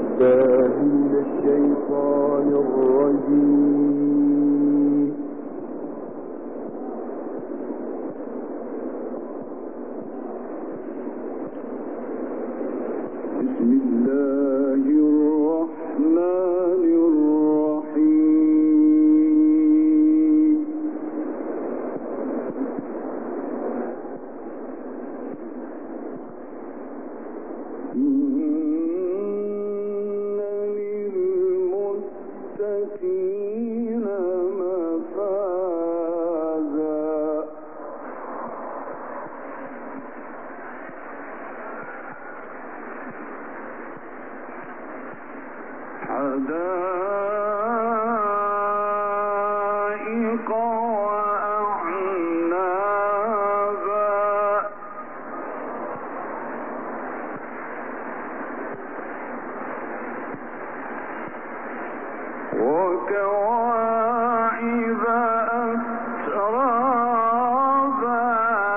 بالله من الشيطان الرجيم. بسم الله الرحمن الرحيم. إن للمتقين مفازا حدائق وأعنابا وكواعب أترابا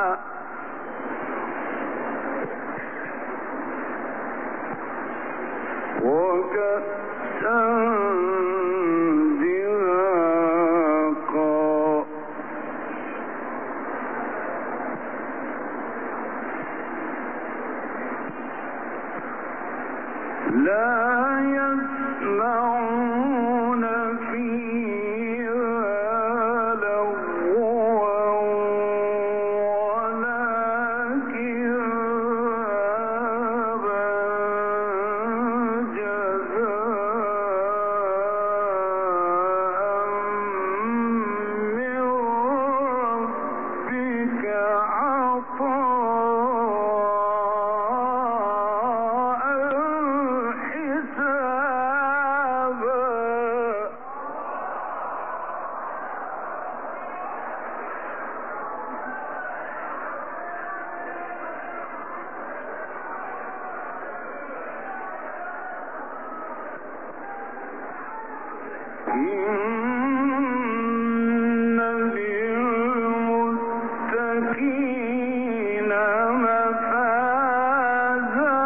وكأسا دهاقا لا يسمعون فيها لغوا ولا كذابا جزاء من ربك عطاء حسابا. إن للمتقين مفازا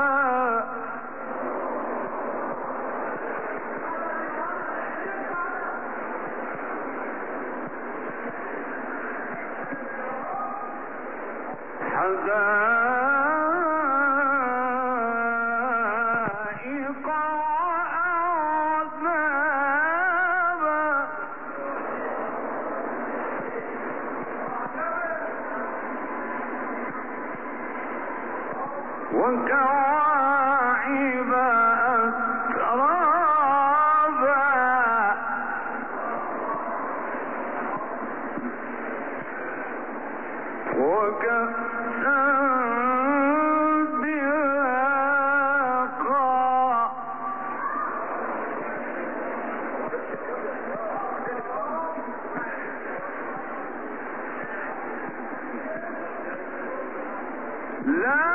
حدائق وأعنابا وكواعب أترابا وكأسا دهاقا لا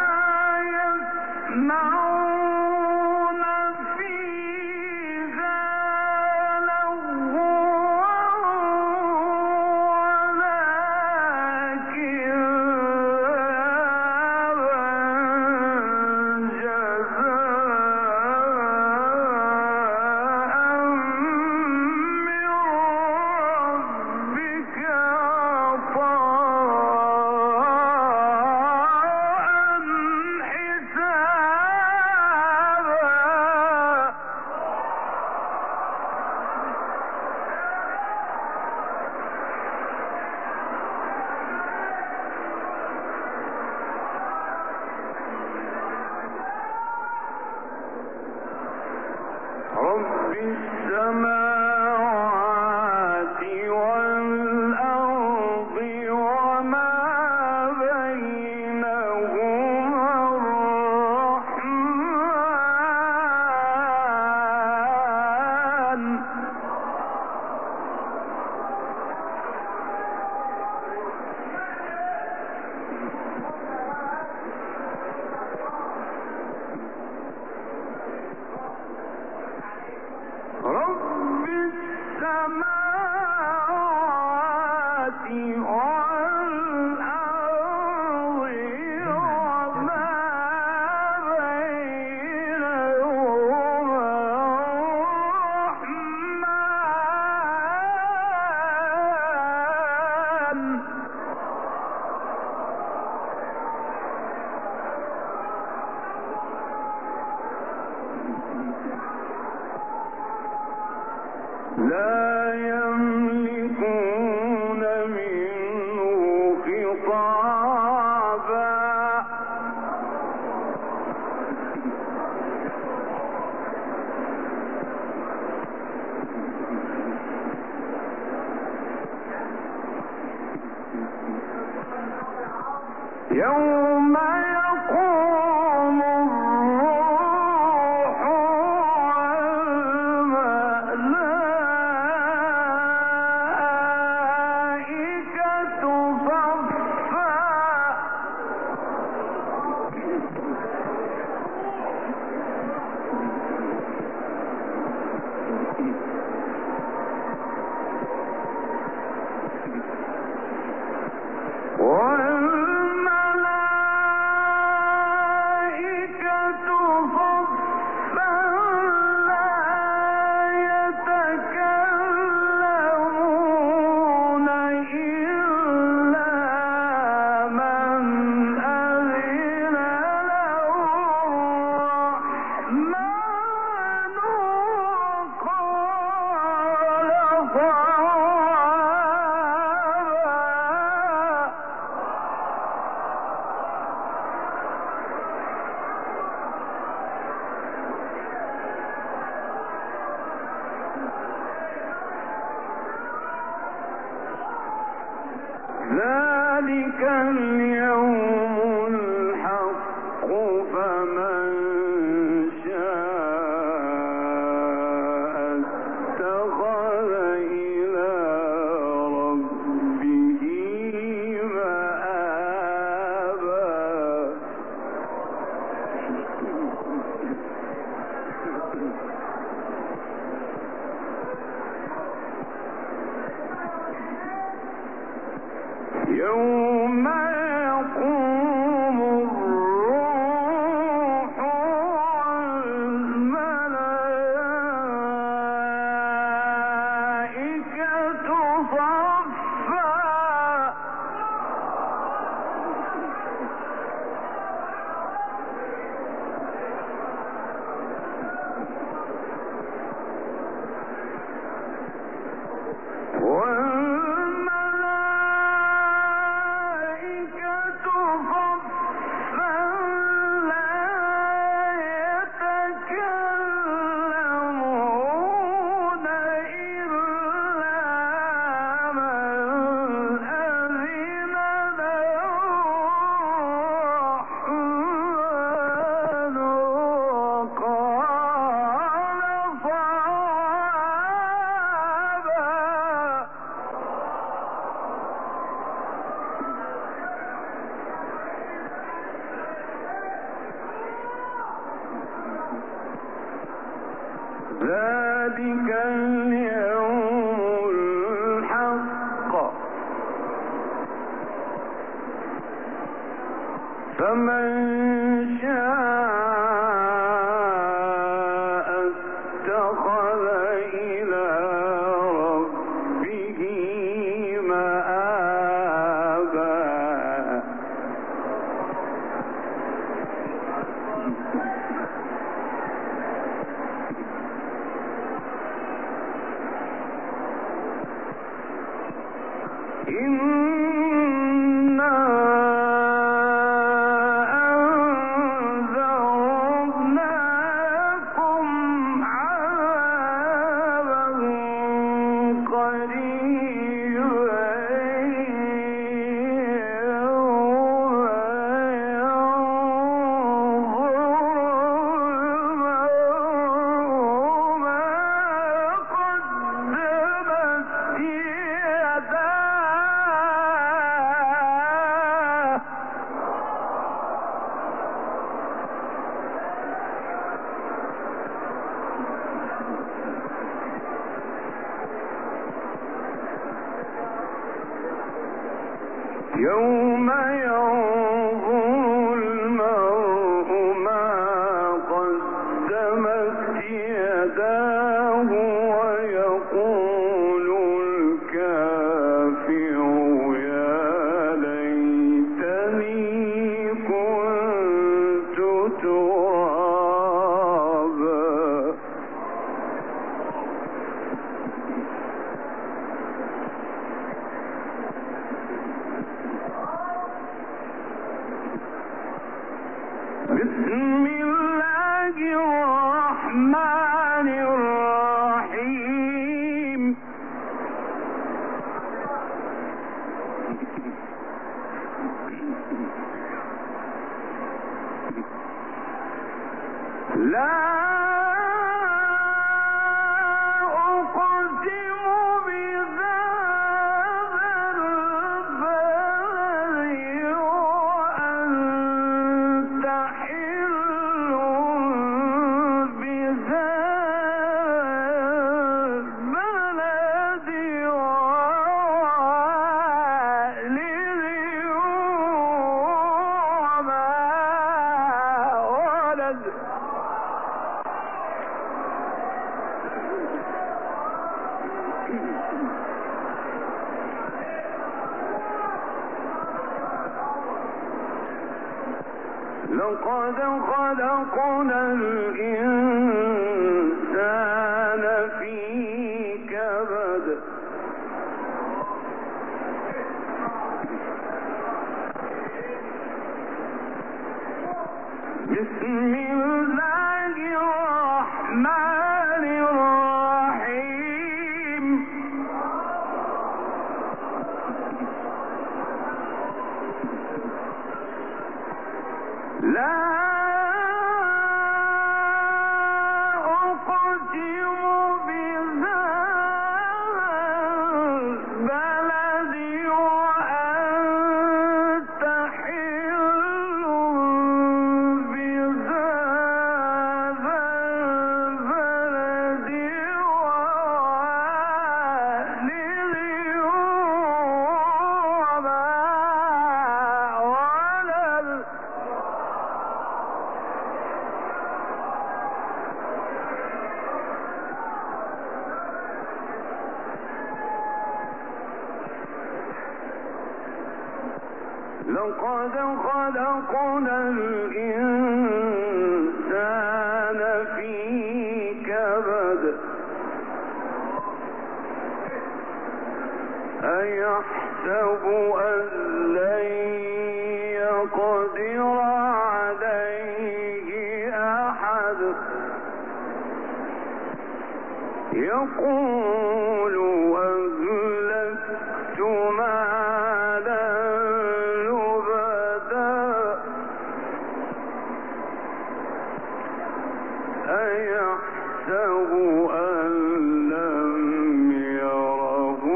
يسمعون فيها لغوا ولا كذابا جزاء من ربك عطاء حسابا. رب السماوات والأرض وما بينهما الرحمن رب لا يملكون منه خطابا يوم يقوم الروح والملائكة صفا ذلك اليوم الحق فمن شاء اتخذ إلى ربه مآبا يوم يقوم الروح والملائكة صفا ذلك اليوم الحق فمن شاء اتخذ إلى ربه مآبا إنا أنذرناكم عذابا قريبا ينظر ما قدمت يوم ينظر المرء ما قدمت يداه ويقول الكافر يا ليتني كنت ترابا لقد خلقنا الإنسان في كبد بسم الله الرحمن الرحيم لا أقسم بهذا البلد وأنت حل بهذا البلد ووالد وما ولد لقد خلقنا الإنسان في كبد أيحسب أن لن يقدر عليه أحد يقول أهلكت مالا أيحسب أن لم يره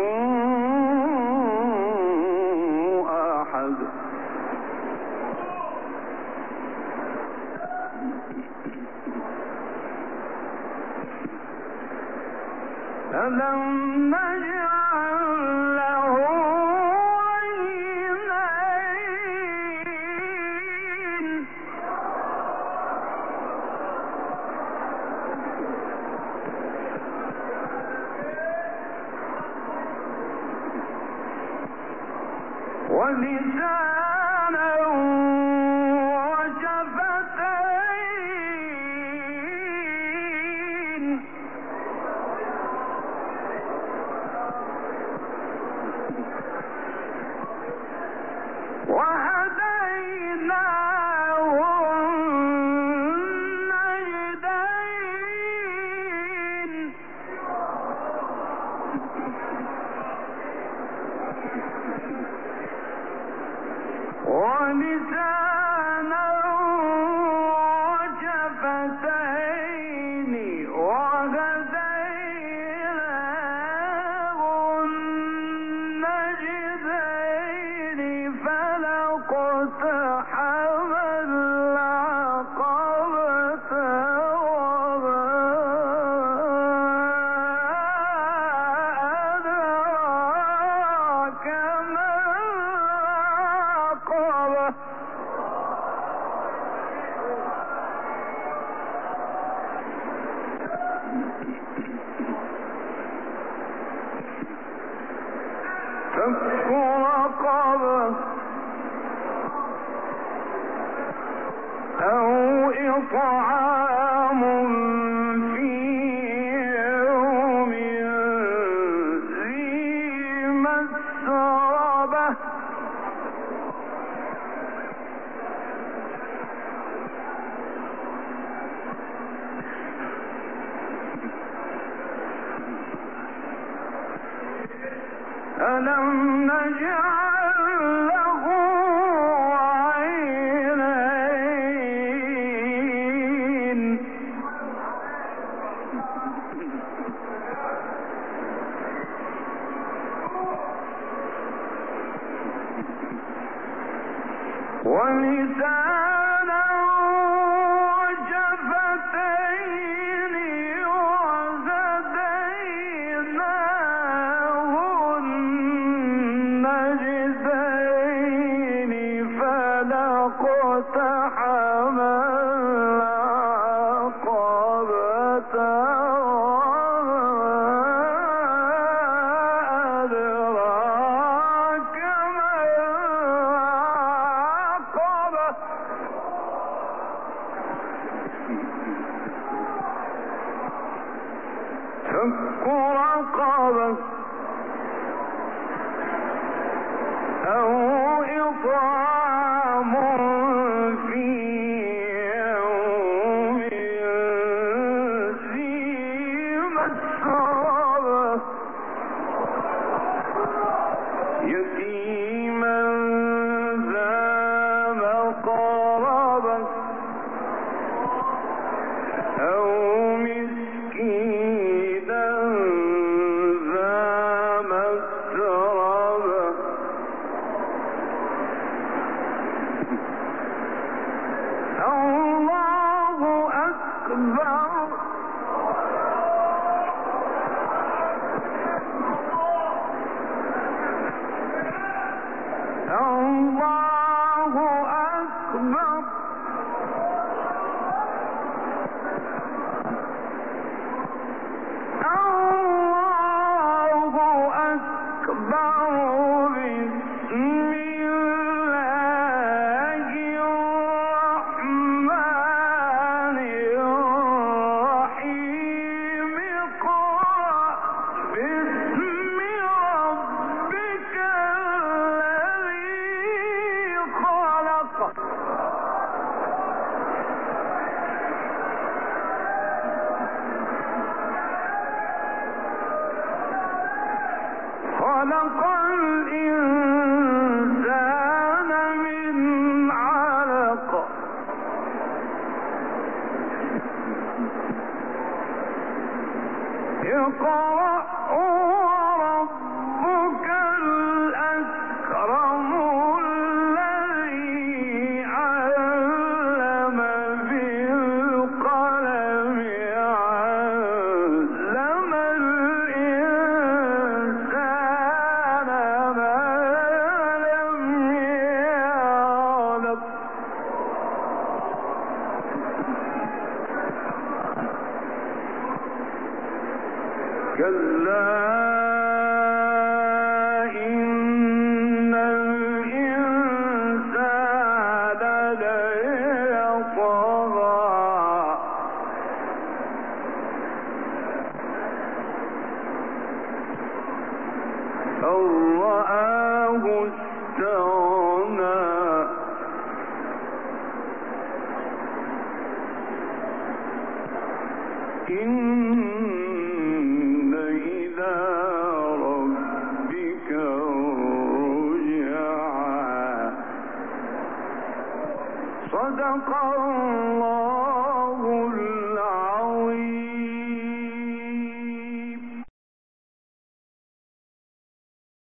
أحد ألم نجعل له عينين ولسانا وشفتين وهديناه النجدين ولسانا وشفتين وهديناه النجدين فلاقتحم العقبة وما أدراك ما العقبة فك رقبة أو إطعام في يوم ذي مسغبة ألم نجعل له عينين فك رقبة أو إطعام في يوم ذي مسغبة يتيما ذا مقربة أو مسكينا ذا متربة الله أكبر الله أكبر الله أكبر بسم الله الرحمن الرحيم اقرأ باسم ربك الذي خلق خلق الإنسان من علق اقرأ وربك الأكرم الذي علم بالقلم علم الإنسان ما لم يعلم كلا إن الإنسان ليطغى أن رآه استغنى إن إلى ربك الرجعى صدق الله